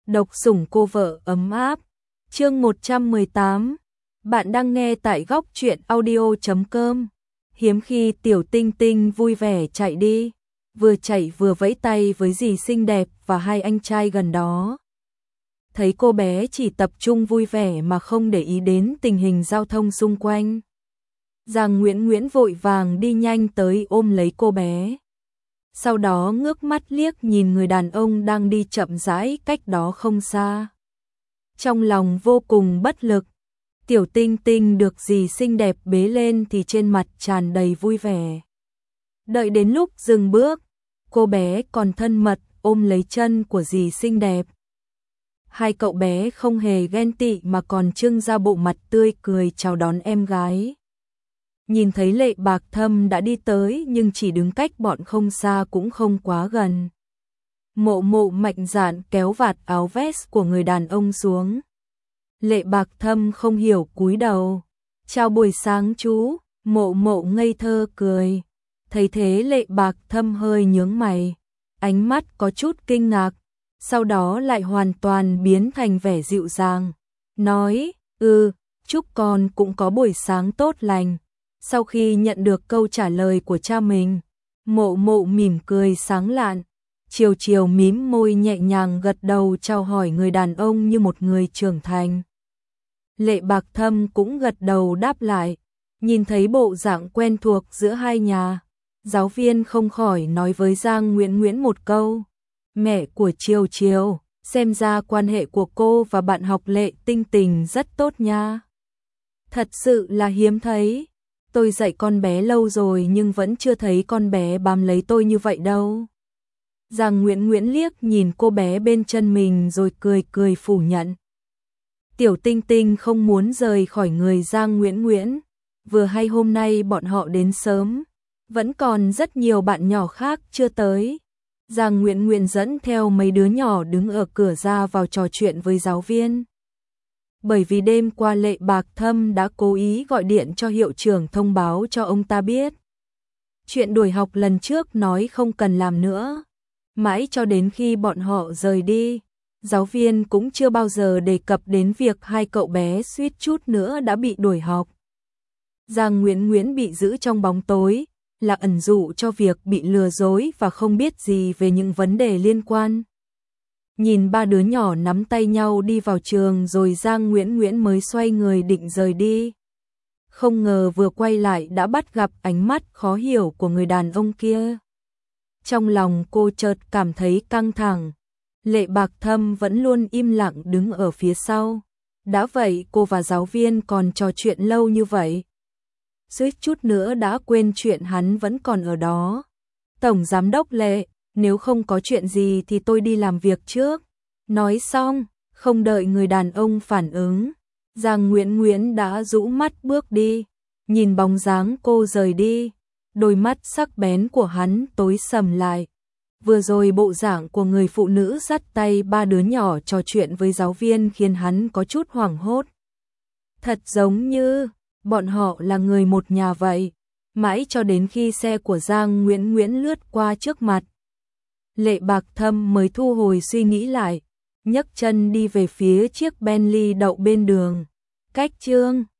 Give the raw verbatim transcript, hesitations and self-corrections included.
Độc sủng cô vợ ấm áp. Chương một trăm mười tám. Bạn đang nghe tại góc truyện audio chấm com. Hiếm khi Tiểu Tinh Tinh vui vẻ chạy đi, vừa chạy vừa vẫy tay với dì xinh đẹp và hai anh trai gần đó. Thấy cô bé chỉ tập trung vui vẻ mà không để ý đến tình hình giao thông xung quanh, Giang Nguyễn Nguyễn vội vàng đi nhanh tới ôm lấy cô bé. Sau đó ngước mắt liếc nhìn người đàn ông đang đi chậm rãi cách đó không xa. Trong lòng vô cùng bất lực, Tiểu Tinh Tinh được dì xinh đẹp bế lên thì trên mặt tràn đầy vui vẻ. Đợi đến lúc dừng bước, cô bé còn thân mật ôm lấy chân của dì xinh đẹp. Hai cậu bé không hề ghen tị mà còn trưng ra bộ mặt tươi cười chào đón em gái. Nhìn thấy Lệ Bạc Thâm đã đi tới nhưng chỉ đứng cách bọn không xa cũng không quá gần. Mộ Mộ mạnh dạn kéo vạt áo vest của người đàn ông xuống. Lệ Bạc Thâm không hiểu cúi đầu. Chào buổi sáng chú. Mộ Mộ ngây thơ cười. Thấy thế Lệ Bạc Thâm hơi nhướng mày, ánh mắt có chút kinh ngạc, sau đó lại hoàn toàn biến thành vẻ dịu dàng, nói, ừ, chúc con cũng có buổi sáng tốt lành. Sau khi nhận được câu trả lời của cha mình, Mộ Mộ mỉm cười sáng lạn, chiều chiều mím môi nhẹ nhàng gật đầu chào hỏi người đàn ông như một người trưởng thành. Lệ Bạc Thâm cũng gật đầu đáp lại, nhìn thấy bộ dạng quen thuộc giữa hai nhà, giáo viên không khỏi nói với Giang Nguyễn Nguyễn một câu, mẹ của Chiều Chiều, xem ra quan hệ của cô và bạn học Lệ Tinh Tình rất tốt nha. Thật sự là hiếm thấy. Tôi dạy con bé lâu rồi nhưng vẫn chưa thấy con bé bám lấy tôi như vậy đâu. Giang Nguyễn Nguyễn liếc nhìn cô bé bên chân mình rồi cười cười phủ nhận. Tiểu Tinh Tinh không muốn rời khỏi người Giang Nguyễn Nguyễn. Vừa hay hôm nay bọn họ đến sớm, vẫn còn rất nhiều bạn nhỏ khác chưa tới. Giang Nguyễn Nguyễn dẫn theo mấy đứa nhỏ đứng ở cửa ra vào trò chuyện với giáo viên. Bởi vì đêm qua Lệ Bạc Thâm đã cố ý gọi điện cho hiệu trưởng thông báo cho ông ta biết. Chuyện đuổi học lần trước nói không cần làm nữa. Mãi cho đến khi bọn họ rời đi, giáo viên cũng chưa bao giờ đề cập đến việc hai cậu bé suýt chút nữa đã bị đuổi học. Giang Nguyễn Nguyễn bị giữ trong bóng tối, là ẩn dụ cho việc bị lừa dối và không biết gì về những vấn đề liên quan. Nhìn ba đứa nhỏ nắm tay nhau đi vào trường rồi Giang Nguyễn Nguyễn mới xoay người định rời đi. Không ngờ vừa quay lại đã bắt gặp ánh mắt khó hiểu của người đàn ông kia. Trong lòng cô chợt cảm thấy căng thẳng. Lệ Bạc Thâm vẫn luôn im lặng đứng ở phía sau. Đã vậy cô và giáo viên còn trò chuyện lâu như vậy, suýt chút nữa đã quên chuyện hắn vẫn còn ở đó. Tổng giám đốc Lệ, nếu không có chuyện gì thì tôi đi làm việc trước. Nói xong, không đợi người đàn ông phản ứng, Giang Nguyễn Nguyễn đã rũ mắt bước đi. Nhìn bóng dáng cô rời đi, đôi mắt sắc bén của hắn tối sầm lại. Vừa rồi bộ dạng của người phụ nữ dắt tay ba đứa nhỏ trò chuyện với giáo viên khiến hắn có chút hoảng hốt. Thật giống như bọn họ là người một nhà vậy. Mãi cho đến khi xe của Giang Nguyễn Nguyễn lướt qua trước mặt, Lệ Bạc Thâm mới thu hồi suy nghĩ lại, nhấc chân đi về phía chiếc Bentley đậu bên đường. Cách chương